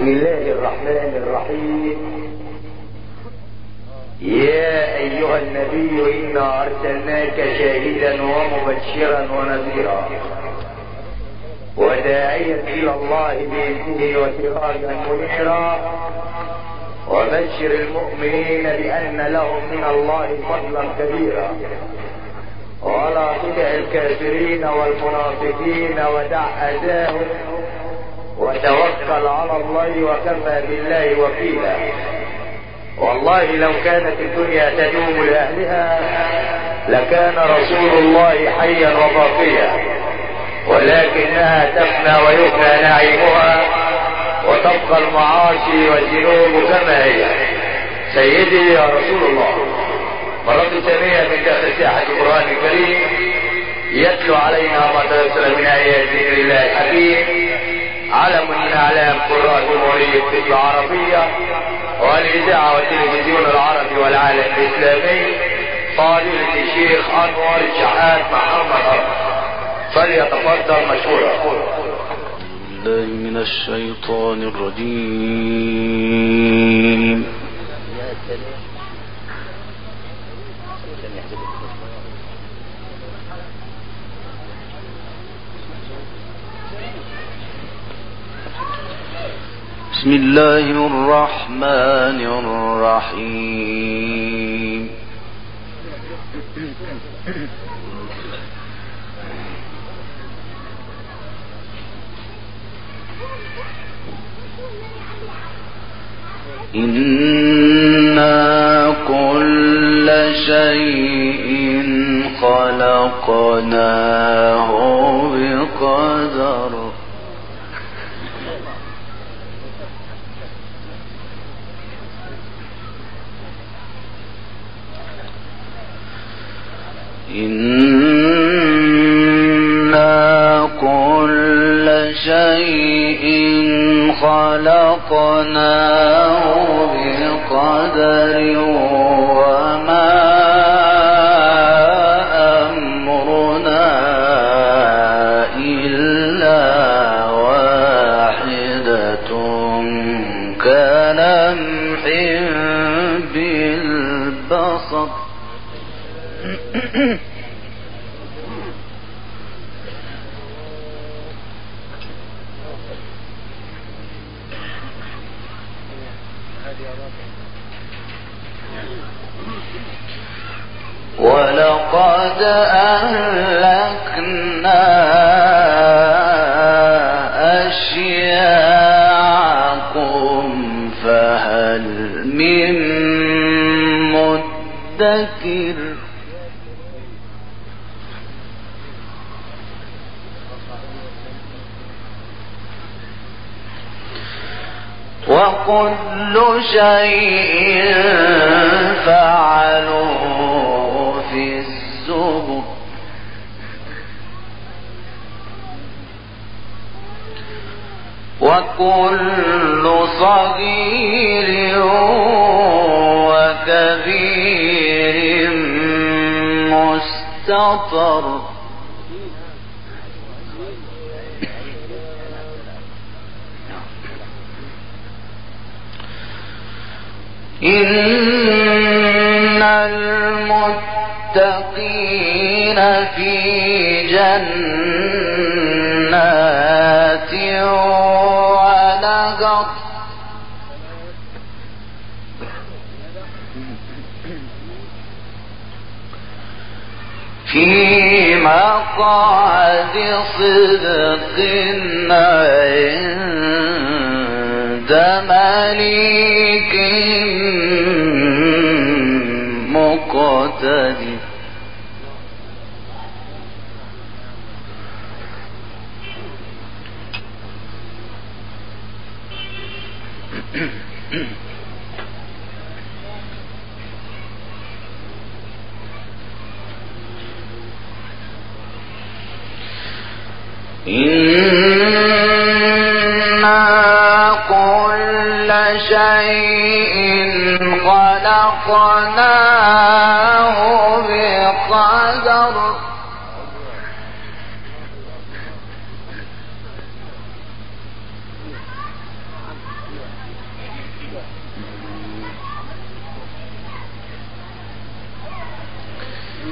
بسم الله الرحمن الرحيم. يا أيها النبي إنا أرسلناك شاهدا ومبشرا ونذيرا وداعيا إلى الله بإذنه وسراجا منيرا وبشر المؤمنين بأن لهم من الله فضلا كبيرا ولا تطع الكافرين والمنافقين ودع أذاهم وتوكل على الله وكفى بالله وكيلا. والله لو كانت الدنيا تدوم لأهلها لكان رسول الله حيا وباقيا، ولكنها تفنى ويفنى نعيمها وتبقى المعاصي والذنوب كما هي. سيدي يا رسول الله، مرة ثانية من داخل ساحة القرآن الكريم يتلو علينا ما تيسر من آيات ذكر الله الحكيم، علم من أعلام قراء جمهورية مصر العربية والإذاعة والتلفزيون العربي والعالم الإسلامي، فضيلة الشيخ أنور الشحات محمد أرض، فليتفضل مشكورا. بالله من الشيطان الرجيم. بسم الله الرحمن الرحيم. إنا كل شيء خلقناه بقدر. إنا كل شيء خلقناه بقدر وما أمرنا إلا واحدة كلمح بالبصر. ولقد أهلكنا أشياعكم فهل من مدكر. وكل شيء فعلوه في الزبر. وكل صغير وكبير مستطر. إن المتقين في جنات ونهر في مقعد صدق عند مليك مقتدر. إنا كل شيء خلقناه بقدر.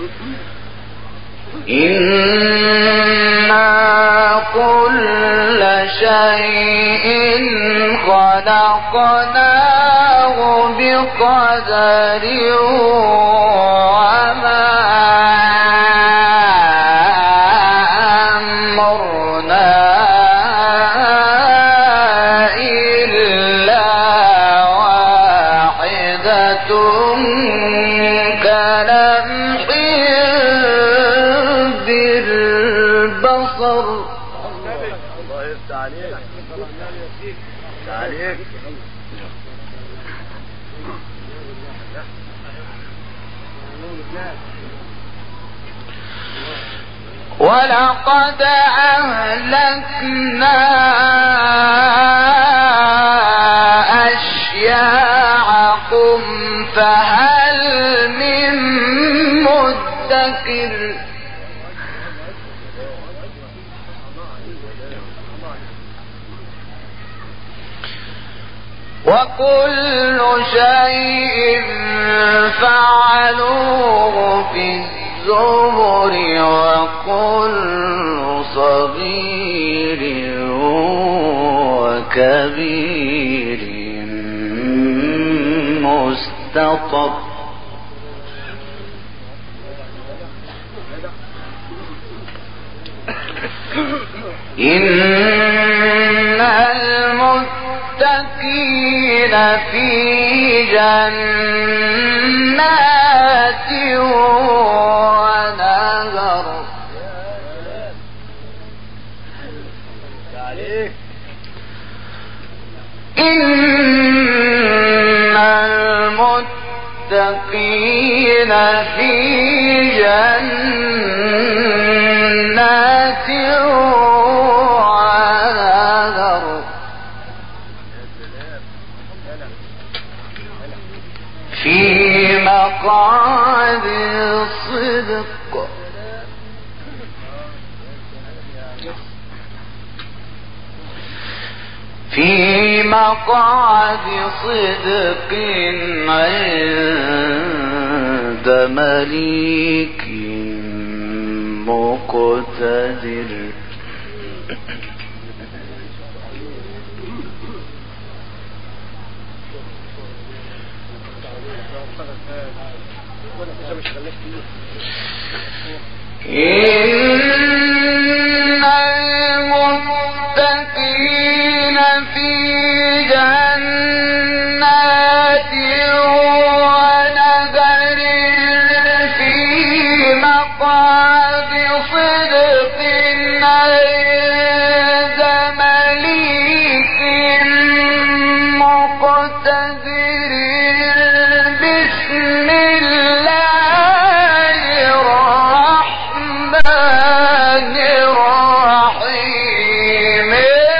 إنا كل شيء خلقناه بقدر وما أمرنا إلا واحدة كلمح بالبصر. الله يفتح عليك. عليك. ولقد أهلكنا أشياعكم فهل من مدكر. وكل شيء فعلوه في الزبر وكل صغير وكبير مستطر. إن المتقين في جنات ونهر. إن المتقين في جنات ونهر في مقعد صدق. في مقعد صدق عند مليك مقتدر. إن المتقين في جنات ونهر في مقعد صدق عند مليك مقتدر. بسم الله الرحمن الرحيم.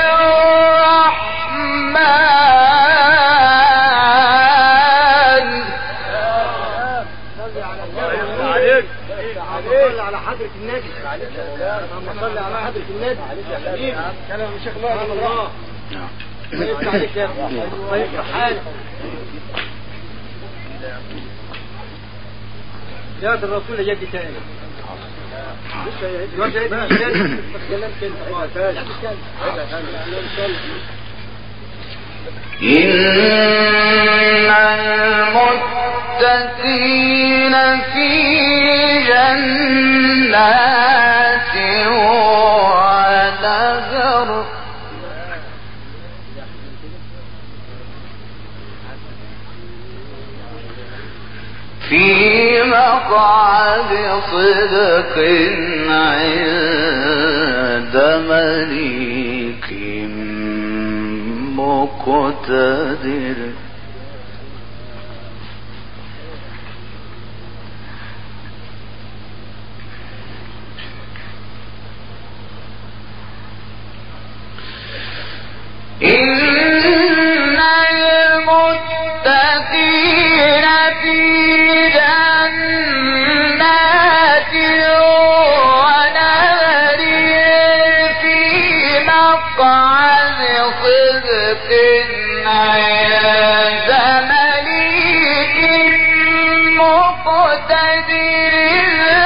صل على حضرة النبي. اللهم صل على حضرة النبي. كلام الشيخ الله. يفتح عليك يا ابني. ويفتح حالك. يا الرسول يجي تاني. إن المتقين في جنات ونهر في مقعد صدق عند مليك مقتدر. إن المتقين في جنات ونهر في مقعد صدق عند مليك مقتدر.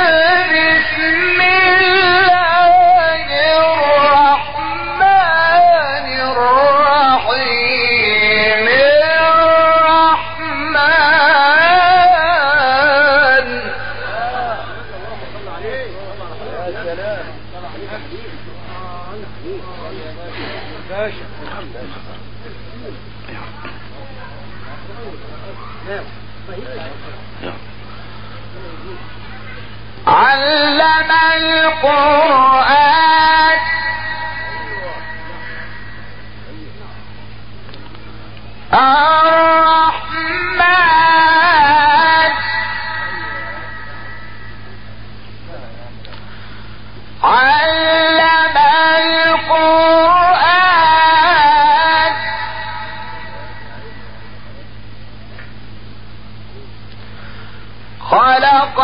علم القرآن الرحمن علم القرآن خلق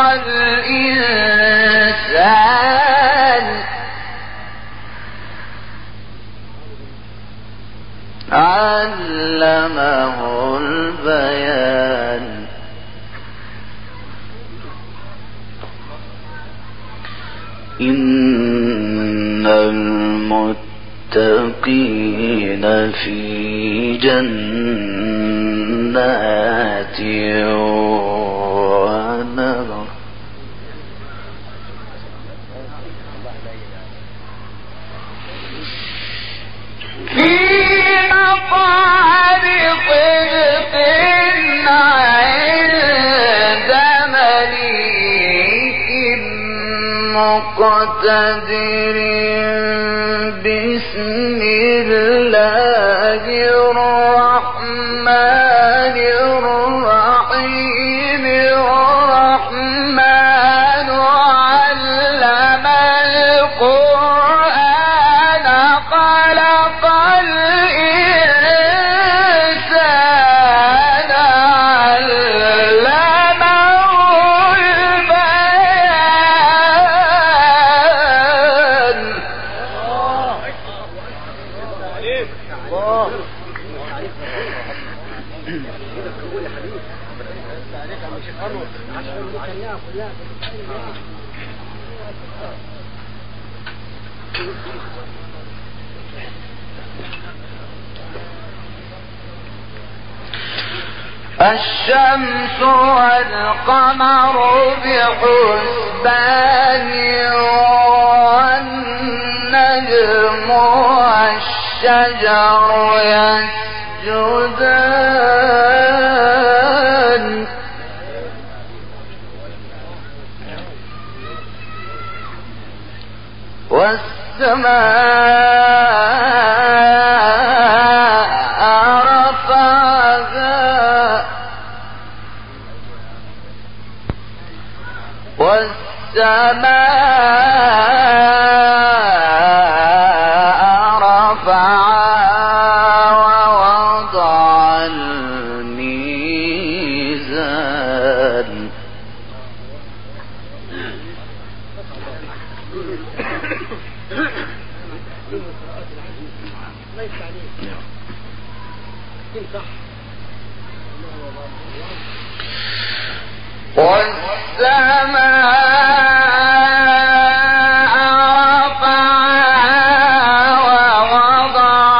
الإنسان علمه البيان إن المتقين في جنات ونهر في مقعد صدق عند مليك مقتدر بسم الله الرحمن الرحيم الرحمن علم القرآن خلق الإنسان علمه البيان الشمس والقمر بحسبان والنجم والشجر يسجدان والسماء رفعها ووضع الميزان والسماء رفعها ووضع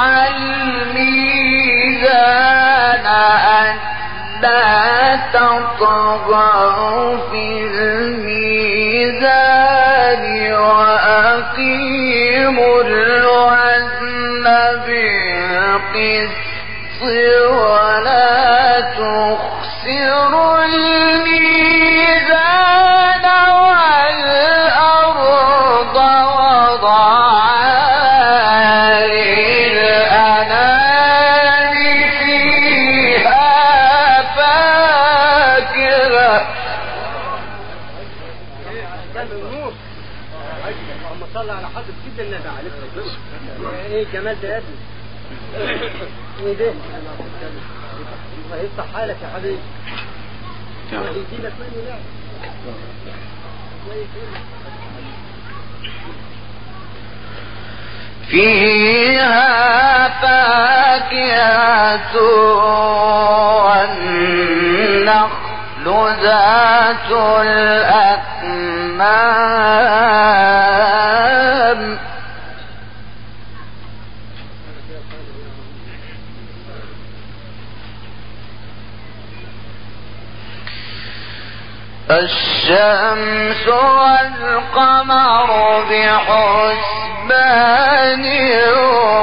الميزان ألا تطغوا في الميزان وأقيموا الوزن بالقسط ولا تخسروا الميزان والأرض وضعها للأنام فيها فاكهة اللهم صل على حضرة سيدنا النبي عليه الصلاة والسلام. ايه جمال ده يا ابني؟ ايه ده؟ الله يفتح حالك يا حبيبي. يديلك مني نعم. فيها فاكهة والنخل ذات الأكمام الشمس والقمر بحسبان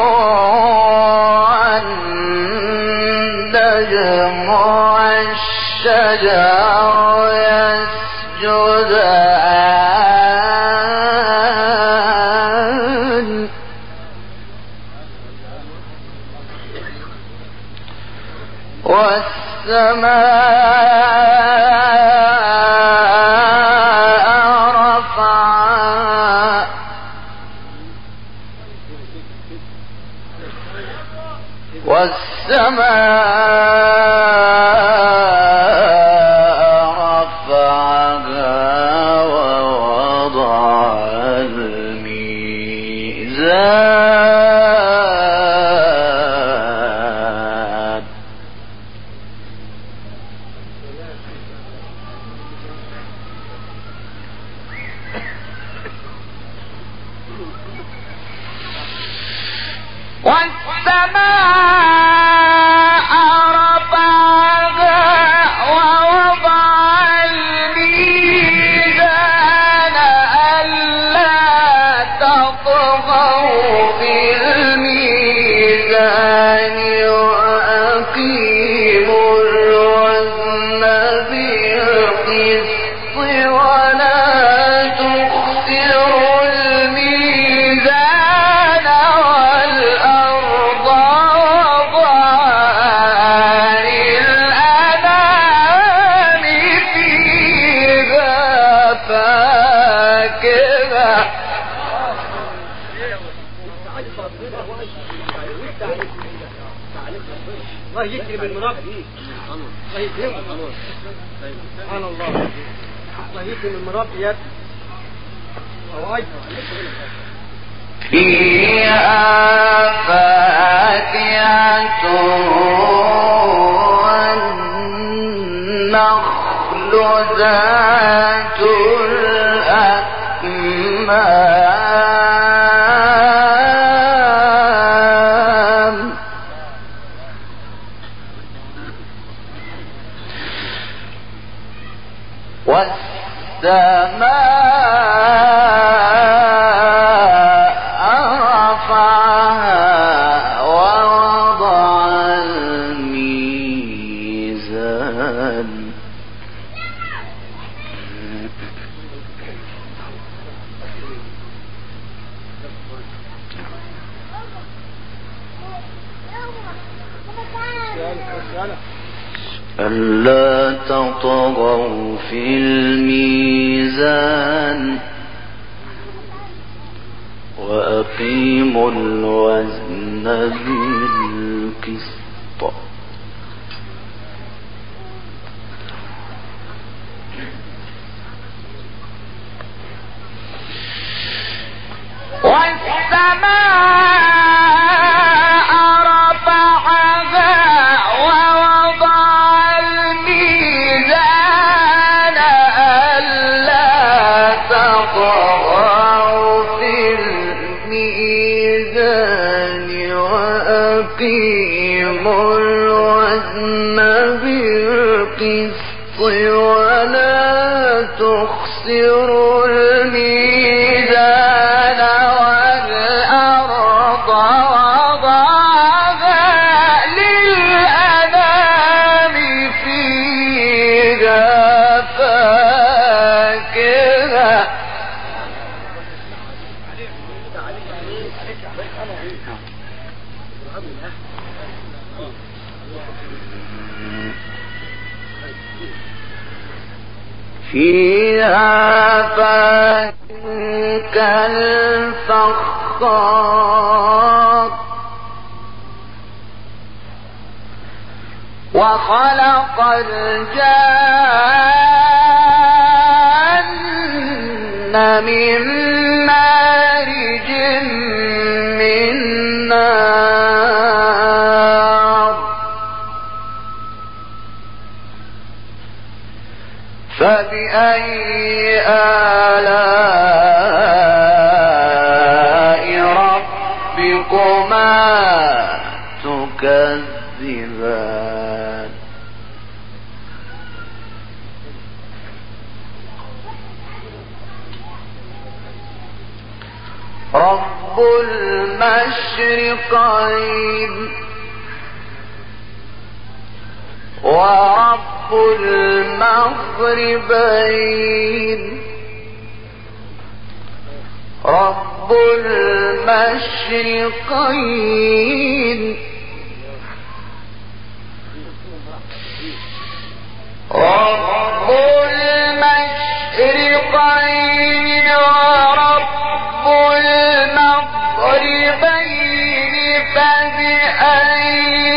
والنجم والشجر والشجر يسجدان رفعها ووضع الميزان والسماء رفعها ووضع الميزان ألا تطغوا في الميزان وأقيموا الوزن بالقسط ولا تخسروا الميزان والأرض وضعها للأنام فيها فاكهة الله يكرم المربي. الله يكرم سبحان الله. الله يكرم المربي يا ابني. فيها فاكهة والنخل ذات الأكمام والسماء رفعها ووضع الميزان ألا تطغوا في الميزان وأقيموا الوزن بالقسط والسماء رفعها ووضع الميزان ألا تطغوا في الميزان وأقيموا الوزن بالقسط ولا تخسروا الميزان والأرض وضعها للأنام فيها فاكهة فيها فاكهة كالفخار وخلق الجن من مارج من نار فبأي آلاء ربكما تكذبان رب المشرقين ورب المغربين رب المشرقين رب المشرقين ورب المغربين فبأي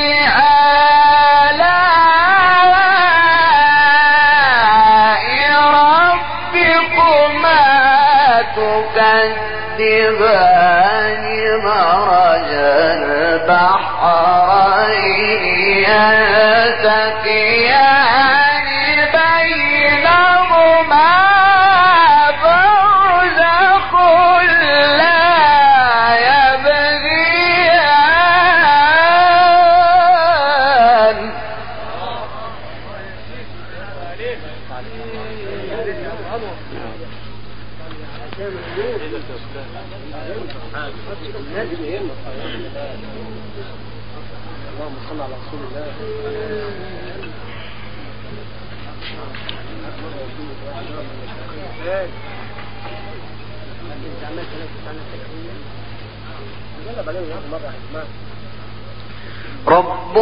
آلاء ربكما تكذبان مرج البحرين يلتقيان بينهما برزخ لا يبغيان اللهم صل على رسول الله. رب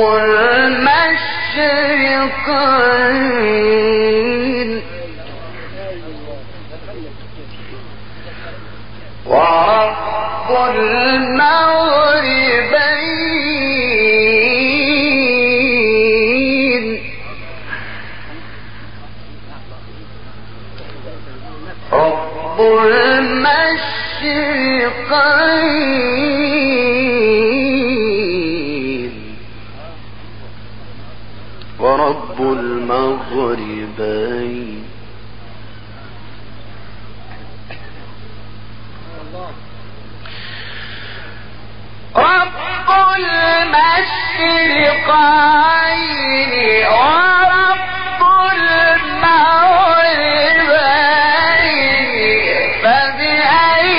المشرقين ورب المغربين رب المشرقين ورب المغربين رب المشرقين ورب المغربين فبأي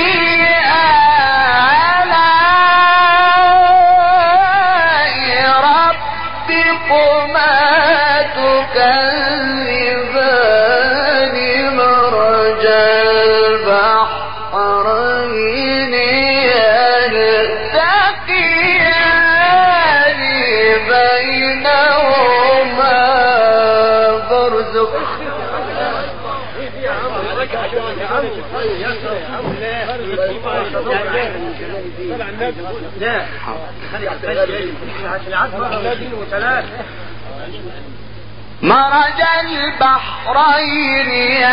آلاء ربكما تكذبان مرج البحرين يلتقيان بينهما برزخ مرج البحرين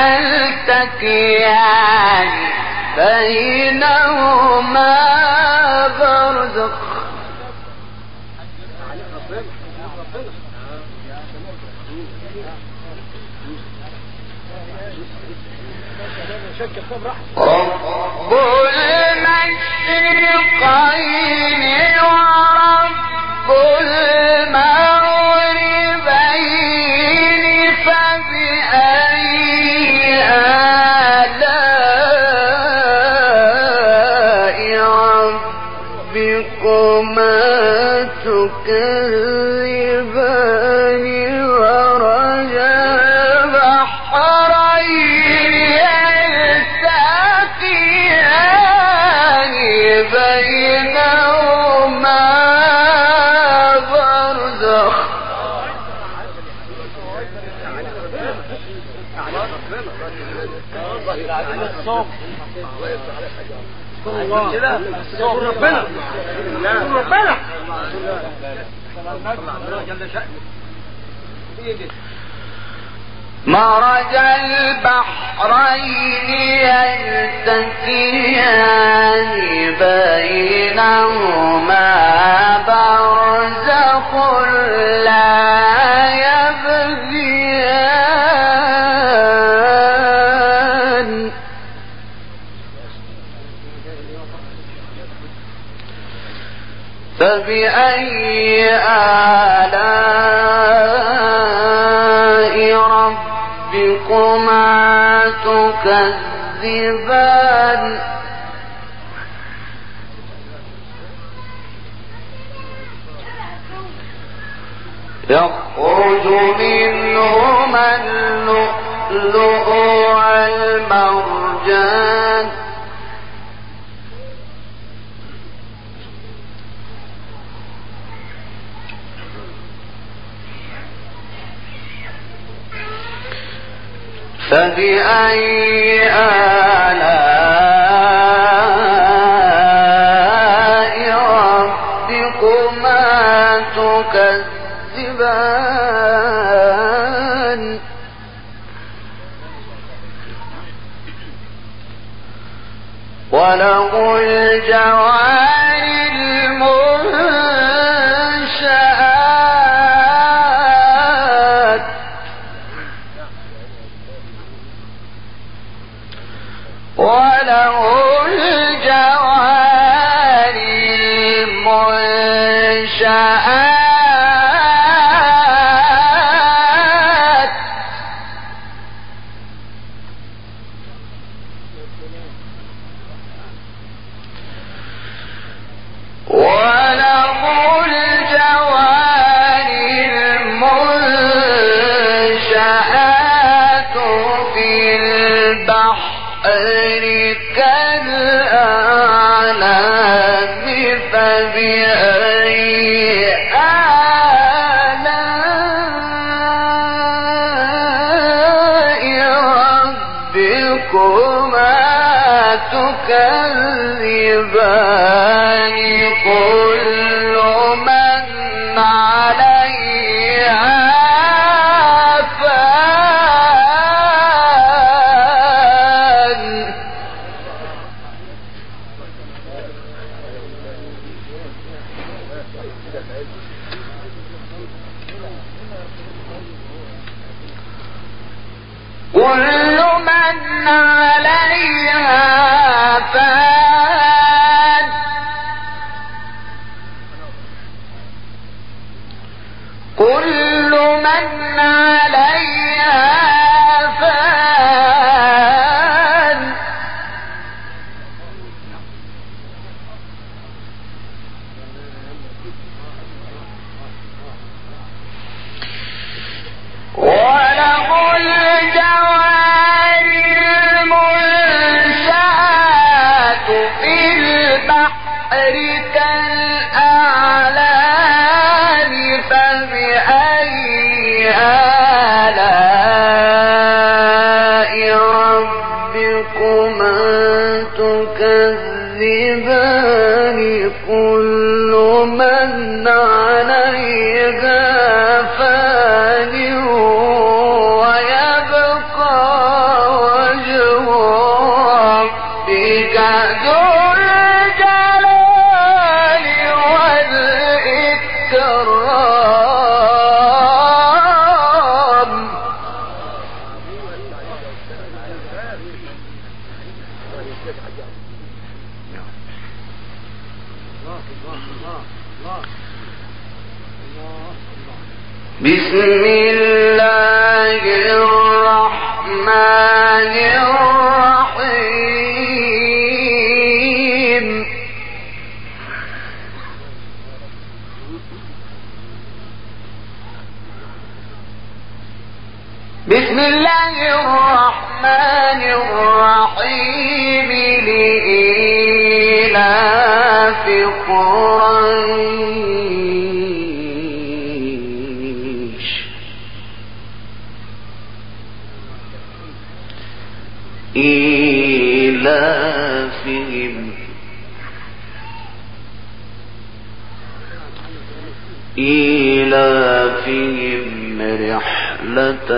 يلتقيان بينهما برزخ رب المشرقين ورب المغربين فبأي آلاء ربكما تكذبان مرج البحرين يلتقيان بينهما برزخ مرج البحرين يلتقيان بينهما برزخ لا يبغيان فبأي آلاء ربكما تكذبان يخرج منهما اللؤلؤ والمرجان فبأي آلاء ربكما تكذبان وله الجوار المنشآت وله الجوار المنشآت وله الجوار المنشآت في البحر كالأعلام فبأي آلاء ربكما تكذبان كل من عليها فان كل من عليها فان كل من عليها فان وله الجوار المنشآت في البحر كالأعلام فبأي آلاء ربكما تكذبان كل من عليها فان ويبقى وجه ربك ذو الجلال والإكرام بسم الله الرحمن الرحيم بسم الله الرحمن الرحيم لإيلاف قريش إيلافهم رحلة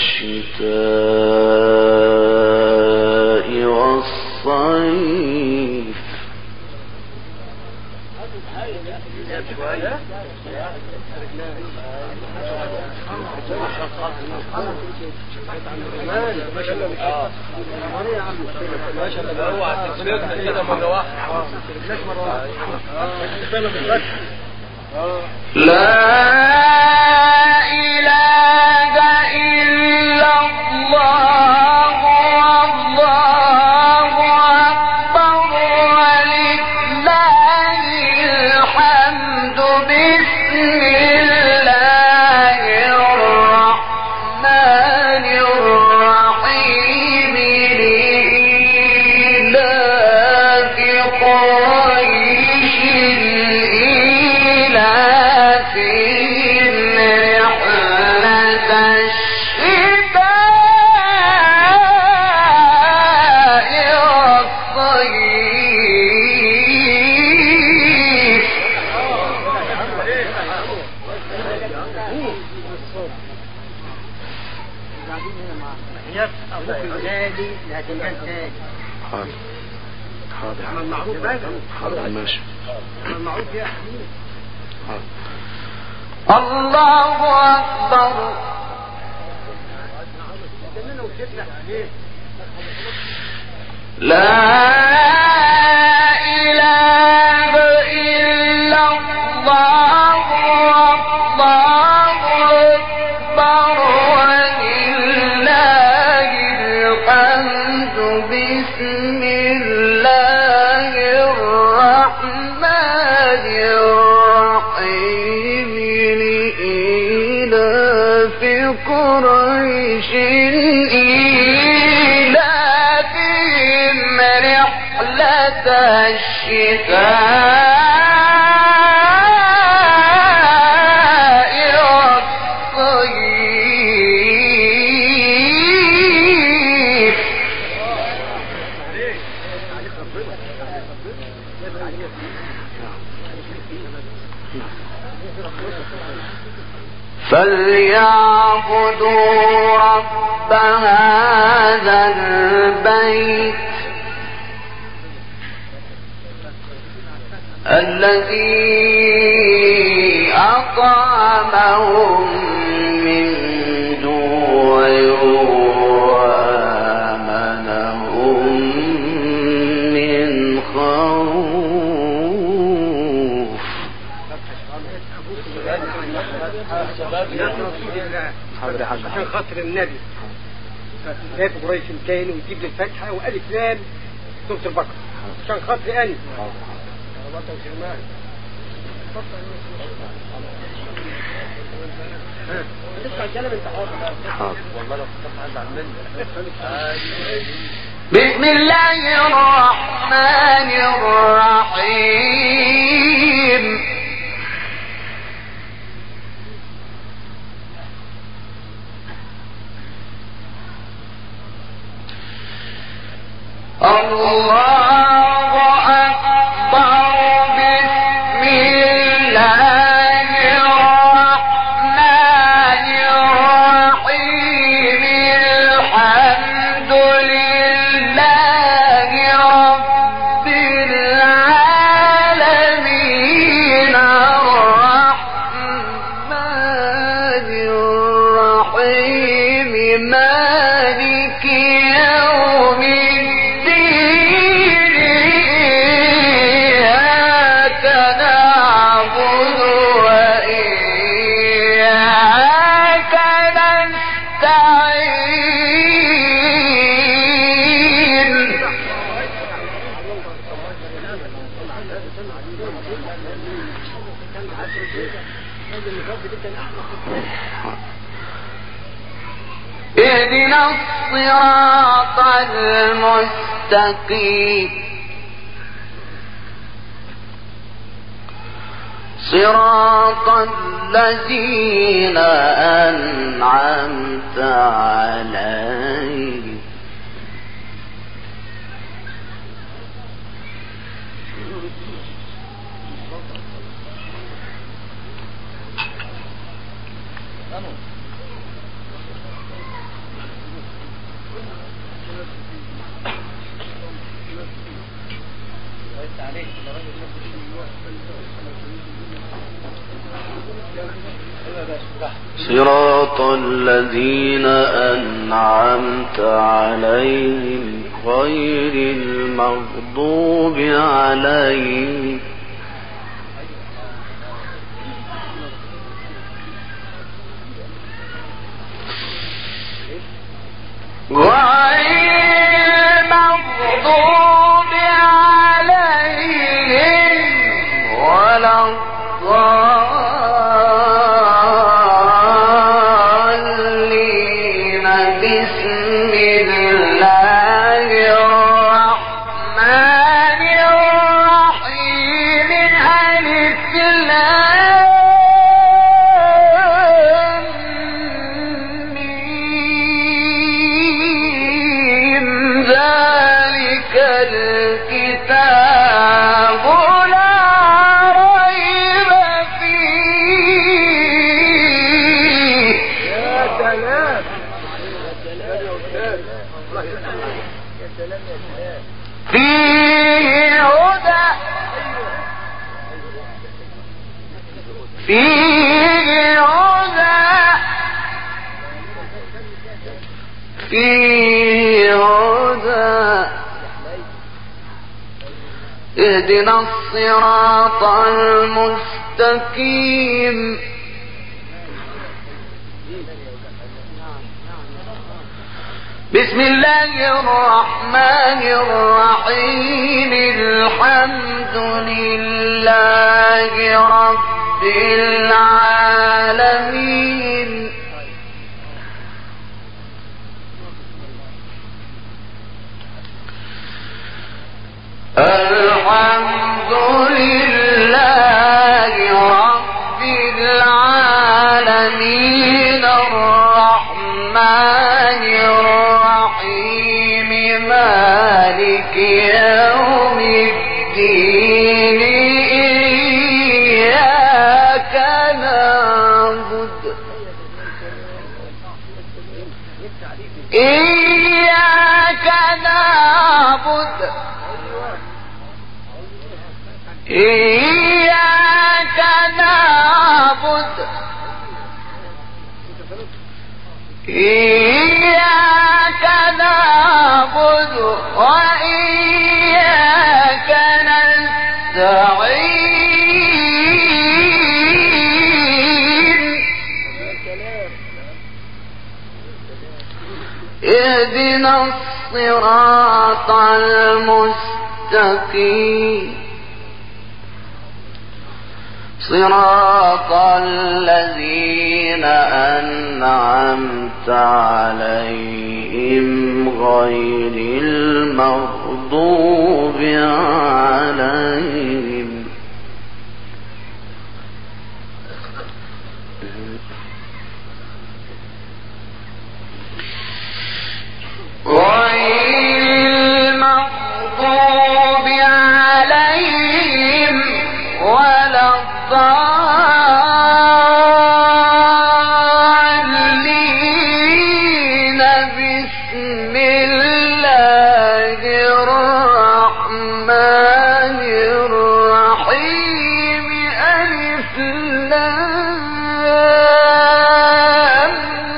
الشتاء والصيف لا إله إلا الله والله أكبر ولله الحمد بسم الله حاضر ماشي. الله أكبر. لا إله إلا الله والله أكبر ولله الحمد. بسم الله الرحمن الرحيم. لإيلاف قريش إيلافهم رحلة الشتاء والصيف. فليعبدوا رب هذا البيت الذي أطعمهم من جوع وآمنهم من خوف. عشان خاطر النبي لا في قريش كان ويجيب لي الفاتحه والف لام سوره البقره عشان خاطري انا. بسم الله الرحمن الرحيم. الله أكبر. بسم الله الرحمن الرحيم. الحمد لله رب العالمين الرحمن الرحيم مالك يوم الدين. إياك نعبد وإياك نستعين. اهدنا الصراط المستقيم. صراط الذين أنعمت عليهم صراط الذين أنعمت عليهم غير المغضوب عليهم سلام فيه هدى فيه هدى فيه هدى اهدنا الصراط المستقيم بسم الله الرحمن الرحيم الحمد لله رب العالمين الحمد لله رب العالمين الرحمن الرحيم مالك يوم الدين إياك نعبد إياك نعبد إياك نعبد إياك نعبد وإياك نستعين اهدنا الصراط المستقيم صراط الذين أنعمت عليهم غير المغضوب عليهم ولا الضالين بسم الله الرحمن الرحيم ألف لام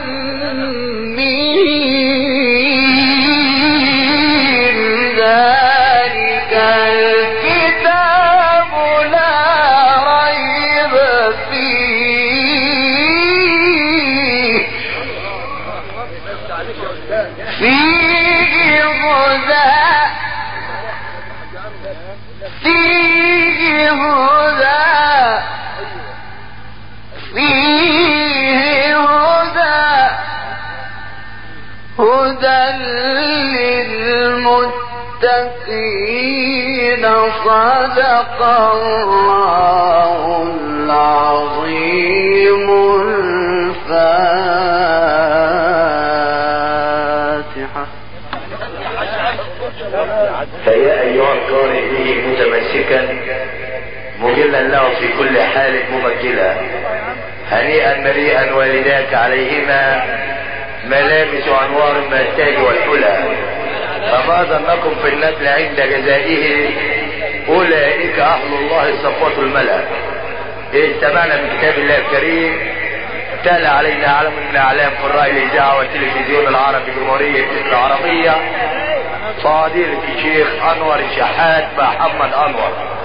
ميم ذلك الكتاب لا ريب فيه فيه هدى فيه هدى هدى للمتقين صدق الله العظيم الفاتحة. فيا أيها القارئ به متمسكا مجلا له في كل حال مبجلا هنيئا مريئا والداك عليهما ملابس أنوار من التاج والحلى فما ظنكم في النبل عند جزائه أولئك أهل الله الصفوة الملأ. استمعنا من كتاب الله الكريم تلا علينا علم من أعلام قراء الإذاعة والتلفزيون العربي جمهورية العربية فضيلة الشيخ أنور الشحات محمد أنور